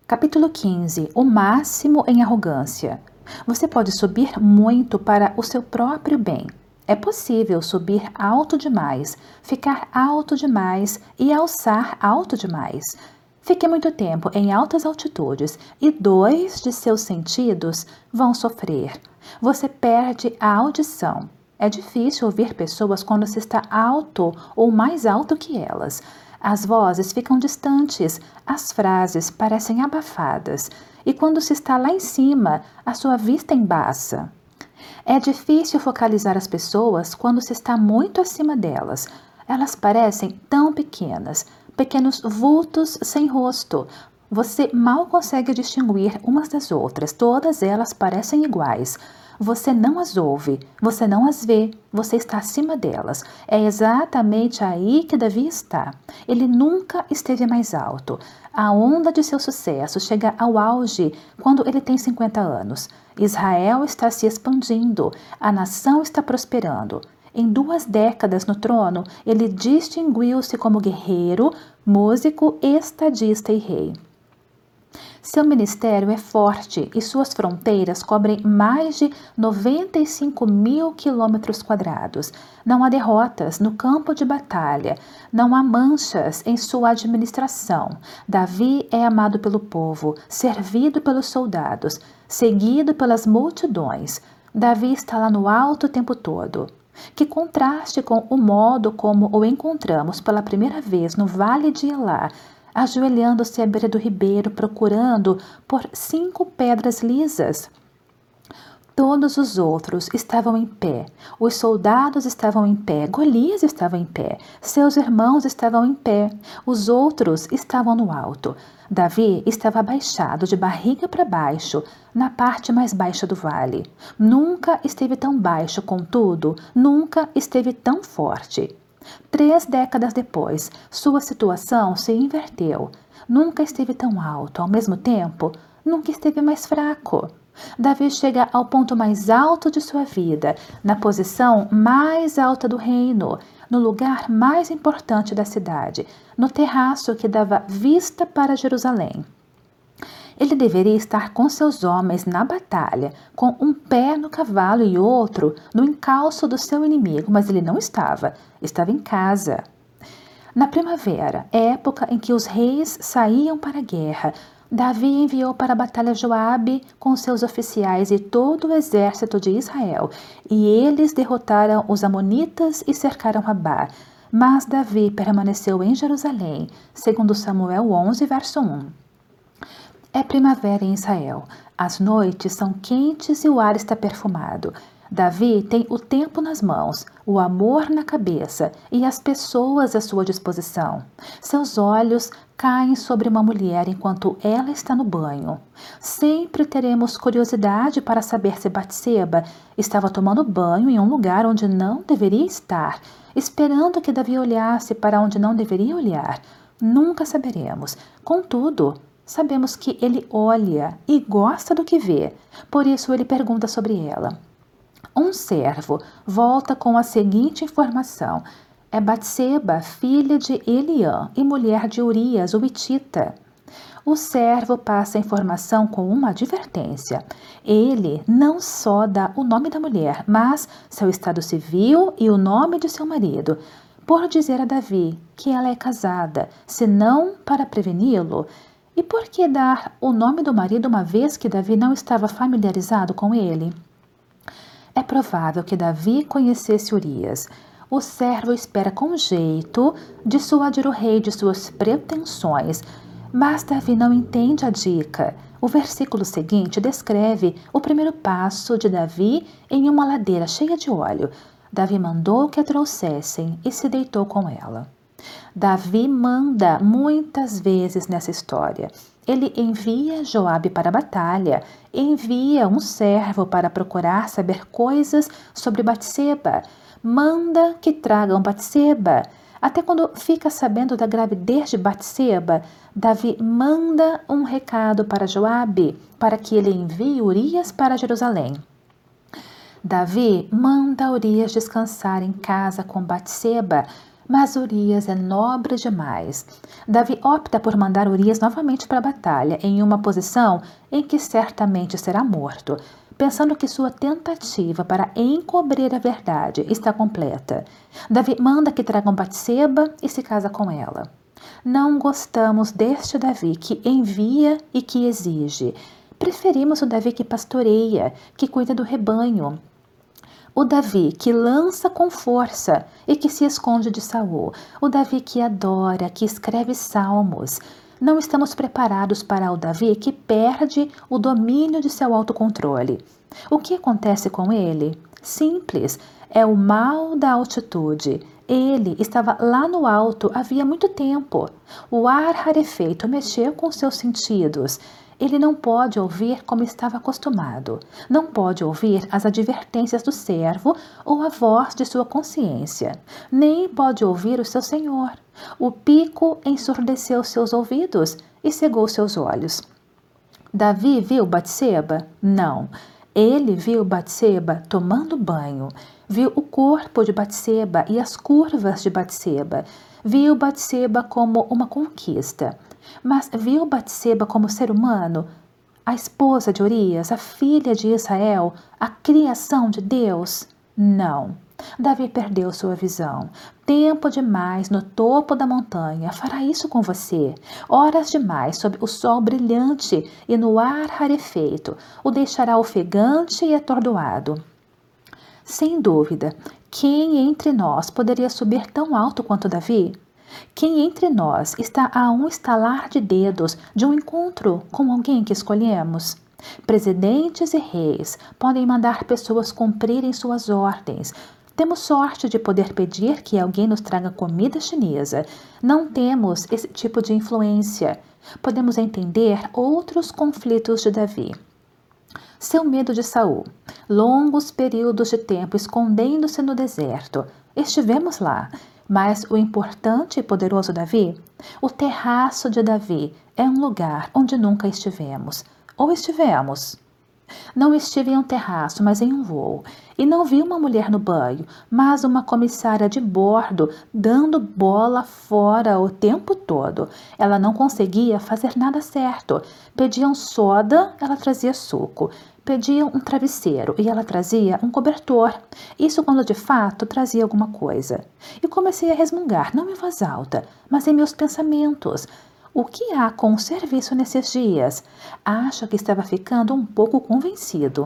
Capítulo 15. O máximo em arrogância. Você pode subir muito para o seu próprio bem. É possível subir alto demais, ficar alto demais e alçar alto demais. Fique muito tempo em altas altitudes e 2 de seus sentidos vão sofrer. Você perde a audição. É difícil ouvir pessoas quando se está alto ou mais alto que elas. As vozes ficam distantes, as frases parecem abafadas, e quando se está lá em cima, a sua vista embaça. É difícil focalizar as pessoas quando se está muito acima delas. Elas parecem tão pequenas, pequenos vultos sem rosto. Você mal consegue distinguir umas das outras, todas elas parecem iguais. Você não as ouve, você não as vê, você está acima delas. É exatamente aí que Davi está. Ele nunca esteve mais alto. A onda de seu sucesso chega ao auge quando ele tem 50 anos. Israel está se expandindo, a nação está prosperando. Em 2 décadas no trono, ele distinguiu-se como guerreiro, músico, estadista e rei. Seu ministério é forte e suas fronteiras cobrem mais de 95.000 quilômetros quadrados. Não há derrotas no campo de batalha, não há manchas em sua administração. Davi é amado pelo povo, servido pelos soldados, seguido pelas multidões. Davi está lá no alto o tempo todo. Que contraste com o modo como o encontramos pela primeira vez no Vale de Elá, ajoelhando-se à beira do ribeiro, procurando por 5 pedras lisas. Todos os outros estavam em pé, os soldados estavam em pé, Golias estava em pé, seus irmãos estavam em pé, os outros estavam no alto. Davi estava abaixado, de barriga para baixo, na parte mais baixa do vale. Nunca esteve tão baixo, contudo, nunca esteve tão forte. 3 décadas depois, sua situação se inverteu. Nunca esteve tão alto, ao mesmo tempo, nunca esteve mais fraco. Davi chega ao ponto mais alto de sua vida, na posição mais alta do reino, no lugar mais importante da cidade, no terraço que dava vista para Jerusalém. Ele deveria estar com seus homens na batalha, com um pé no cavalo e outro no encalço do seu inimigo, mas ele não estava. Estava em casa. Na primavera, época em que os reis saíam para a guerra, Davi enviou para a batalha Joabe com seus oficiais e todo o exército de Israel, e eles derrotaram os amonitas e cercaram Rabá. Mas Davi permaneceu em Jerusalém, segundo Samuel 11, verso 1. É primavera em Israel. As noites são quentes e o ar está perfumado. Davi tem o tempo nas mãos, o amor na cabeça e as pessoas à sua disposição. Seus olhos caem sobre uma mulher enquanto ela está no banho. Sempre teremos curiosidade para saber se Batseba estava tomando banho em um lugar onde não deveria estar, esperando que Davi olhasse para onde não deveria olhar. Nunca saberemos. Contudo, sabemos que ele olha e gosta do que vê, por isso ele pergunta sobre ela. Um servo volta com a seguinte informação: é Batseba, filha de Eliã e mulher de Urias, o hitita. O servo passa a informação com uma advertência. Ele não só dá o nome da mulher, mas seu estado civil e o nome de seu marido, por dizer a Davi que ela é casada, senão para preveni-lo. E por que dar o nome do marido uma vez que Davi não estava familiarizado com ele? É provável que Davi conhecesse Urias. O servo espera com jeito dissuadir o rei de suas pretensões, mas Davi não entende a dica. O versículo seguinte descreve o primeiro passo de Davi em uma ladeira cheia de óleo. Davi mandou que a trouxessem e se deitou com ela. Davi manda muitas vezes nessa história. Ele envia Joabe para a batalha, envia um servo para procurar saber coisas sobre Batseba, manda que tragam Batseba. Até quando fica sabendo da gravidez de Batseba, Davi manda um recado para Joabe, para que ele envie Urias para Jerusalém. Davi manda Urias descansar em casa com Batseba, Mas Urias é nobre demais. Davi opta por mandar Urias novamente para a batalha, em uma posição em que certamente será morto, pensando que sua tentativa para encobrir a verdade está completa. Davi manda que tragam Batseba e se casa com ela. Não gostamos deste Davi que envia e que exige. Preferimos o Davi que pastoreia, que cuida do rebanho. O Davi que lança com força e que se esconde de Saul. O Davi que adora, que escreve salmos. Não estamos preparados para o Davi que perde o domínio de seu autocontrole. O que acontece com ele? Simples, é o mal da altitude. Ele estava lá no alto havia muito tempo. O ar rarefeito mexeu com seus sentidos. Ele não pode ouvir como estava acostumado. Não pode ouvir as advertências do servo ou a voz de sua consciência. Nem pode ouvir o seu Senhor. O pico ensurdeceu seus ouvidos e cegou seus olhos. Davi viu Batseba? Não. Ele viu Batseba tomando banho. Viu o corpo de Batseba e as curvas de Batseba. Viu Batseba como uma conquista. Mas viu Batseba como ser humano? A esposa de Urias, a filha de Israel, a criação de Deus? Não. Davi perdeu sua visão. Tempo demais no topo da montanha fará isso com você. Horas demais sob o sol brilhante e no ar rarefeito o deixará ofegante e atordoado. Sem dúvida, quem entre nós poderia subir tão alto quanto Davi? Quem entre nós está a um estalar de dedos de um encontro com alguém que escolhemos? Presidentes e reis podem mandar pessoas cumprirem suas ordens. Temos sorte de poder pedir que alguém nos traga comida chinesa. Não temos esse tipo de influência. Podemos entender outros conflitos de Davi. Seu medo de Saul. Longos períodos de tempo escondendo-se no deserto. Estivemos lá. Mas o importante e poderoso Davi? O terraço de Davi é um lugar onde nunca estivemos. Ou estivemos? Não estive em um terraço, mas em um voo. E não vi uma mulher no banho, mas uma comissária de bordo dando bola fora o tempo todo. Ela não conseguia fazer nada certo. Pediam soda, ela trazia suco. Pediam um travesseiro e ela trazia um cobertor. Isso quando de fato trazia alguma coisa. E comecei a resmungar, não em voz alta, mas em meus pensamentos. O que há com o serviço nesses dias? Acho que estava ficando um pouco convencido.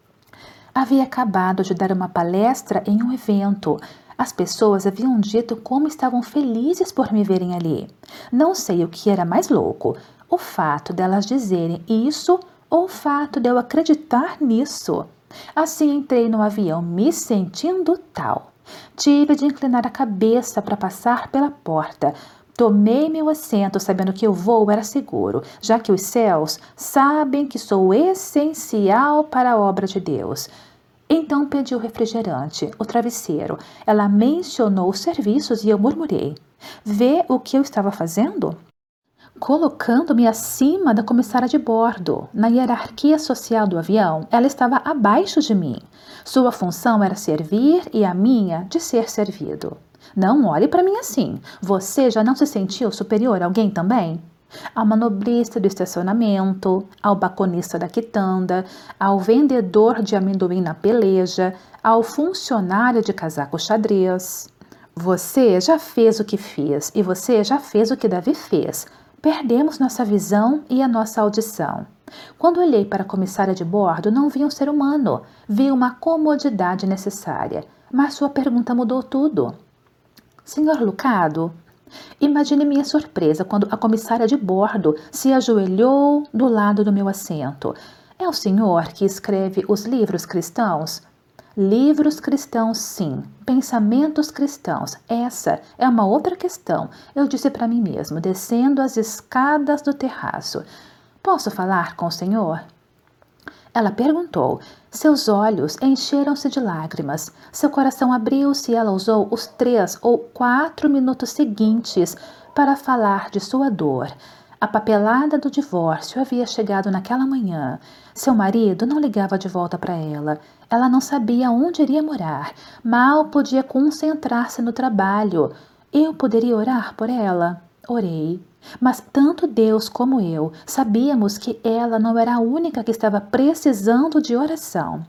Havia acabado de dar uma palestra em um evento. As pessoas haviam dito como estavam felizes por me verem ali. Não sei o que era mais louco, o fato delas dizerem isso ou o fato de eu acreditar nisso. Assim entrei no avião me sentindo tal. Tive de inclinar a cabeça para passar pela porta. Tomei meu assento sabendo que o voo era seguro, já que os céus sabem que sou essencial para a obra de Deus. Então pedi o refrigerante, o travesseiro. Ela mencionou os serviços e eu murmurei. Vê o que eu estava fazendo? Colocando-me acima da comissária de bordo. Na hierarquia social do avião, ela estava abaixo de mim. Sua função era servir e a minha de ser servido. Não olhe para mim assim. Você já não se sentiu superior a alguém também? Ao manobrista do estacionamento, ao balconista da quitanda, ao vendedor de amendoim na peleja, ao funcionário de casaco xadrez. Você já fez o que fiz e você já fez o que Davi fez. Perdemos nossa visão e a nossa audição. Quando olhei para a comissária de bordo, não vi um ser humano, vi uma comodidade necessária. Mas sua pergunta mudou tudo. Senhor Lucado? Imagine minha surpresa quando a comissária de bordo se ajoelhou do lado do meu assento. É o senhor que escreve os livros cristãos? Livros cristãos, sim. Pensamentos cristãos. Essa é uma outra questão, eu disse para mim mesmo, descendo as escadas do terraço. Posso falar com o senhor? Ela perguntou. Seus olhos encheram-se de lágrimas. Seu coração abriu-se e ela usou os 3 ou 4 minutos seguintes para falar de sua dor. A papelada do divórcio havia chegado naquela manhã. Seu marido não ligava de volta para ela. Ela não sabia onde iria morar. Mal podia concentrar-se no trabalho. Eu poderia orar por ela? Orei. Mas tanto Deus como eu sabíamos que ela não era a única que estava precisando de oração.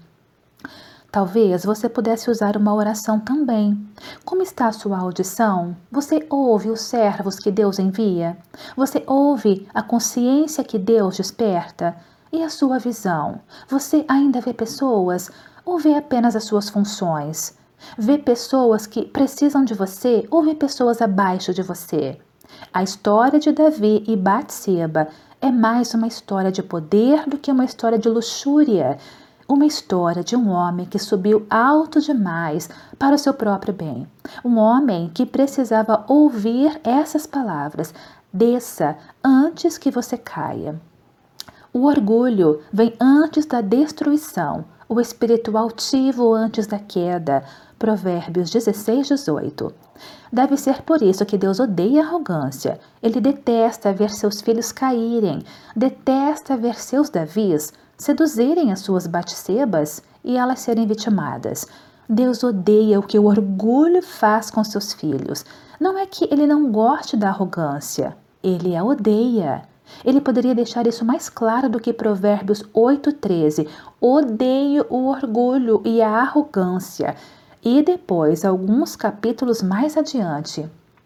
Talvez você pudesse usar uma oração também. Como está a sua audição? Você ouve os servos que Deus envia? Você ouve a consciência que Deus desperta? E a sua visão? Você ainda vê pessoas ou vê apenas as suas funções? Vê pessoas que precisam de você ou vê pessoas abaixo de você? A história de Davi e Batseba é mais uma história de poder do que uma história de luxúria. Uma história de um homem que subiu alto demais para o seu próprio bem. Um homem que precisava ouvir essas palavras: desça antes que você caia. O orgulho vem antes da destruição, o espírito altivo antes da queda. Provérbios 16, 18. Deve ser por isso que Deus odeia a arrogância. Ele detesta ver seus filhos caírem, detesta ver seus Davis seduzirem as suas Batsebas e elas serem vitimadas. Deus odeia o que o orgulho faz com seus filhos. Não é que ele não goste da arrogância, ele a odeia. Ele poderia deixar isso mais claro do que Provérbios 8,13. Odeio o orgulho e a arrogância. E depois, alguns capítulos mais adiante,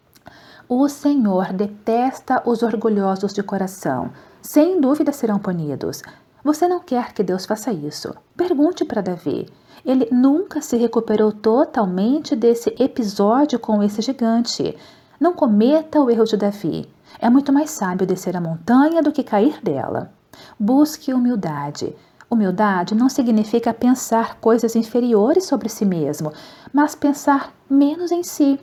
o Senhor detesta os orgulhosos de coração. Sem dúvida serão punidos. Você não quer que Deus faça isso? Pergunte para Davi. Ele nunca se recuperou totalmente desse episódio com esse gigante. Não cometa o erro de Davi. É muito mais sábio descer a montanha do que cair dela. Busque humildade. Humildade não significa pensar coisas inferiores sobre si mesmo, mas pensar menos em si.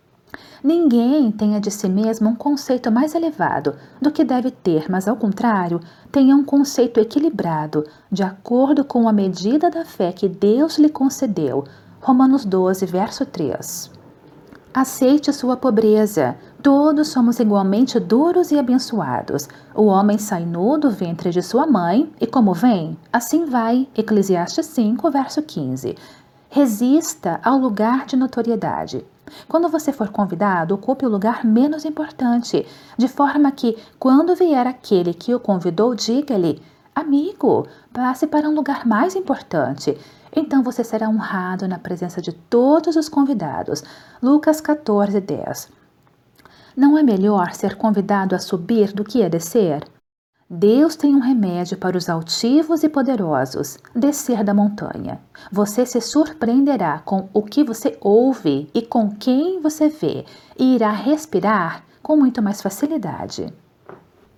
Ninguém tenha de si mesmo um conceito mais elevado do que deve ter, mas ao contrário, tenha um conceito equilibrado, de acordo com a medida da fé que Deus lhe concedeu. Romanos 12, verso 3. Aceite sua pobreza. Todos somos igualmente duros e abençoados. O homem sai nu do ventre de sua mãe, e como vem, assim vai. Eclesiastes 5, verso 15. Resista ao lugar de notoriedade. Quando você for convidado, ocupe o lugar menos importante, de forma que, quando vier aquele que o convidou, diga-lhe: amigo, passe para um lugar mais importante. Então você será honrado na presença de todos os convidados. Lucas 14, 10. Não é melhor ser convidado a subir do que a descer? Deus tem um remédio para os altivos e poderosos: descer da montanha. Você se surpreenderá com o que você ouve e com quem você vê, e irá respirar com muito mais facilidade.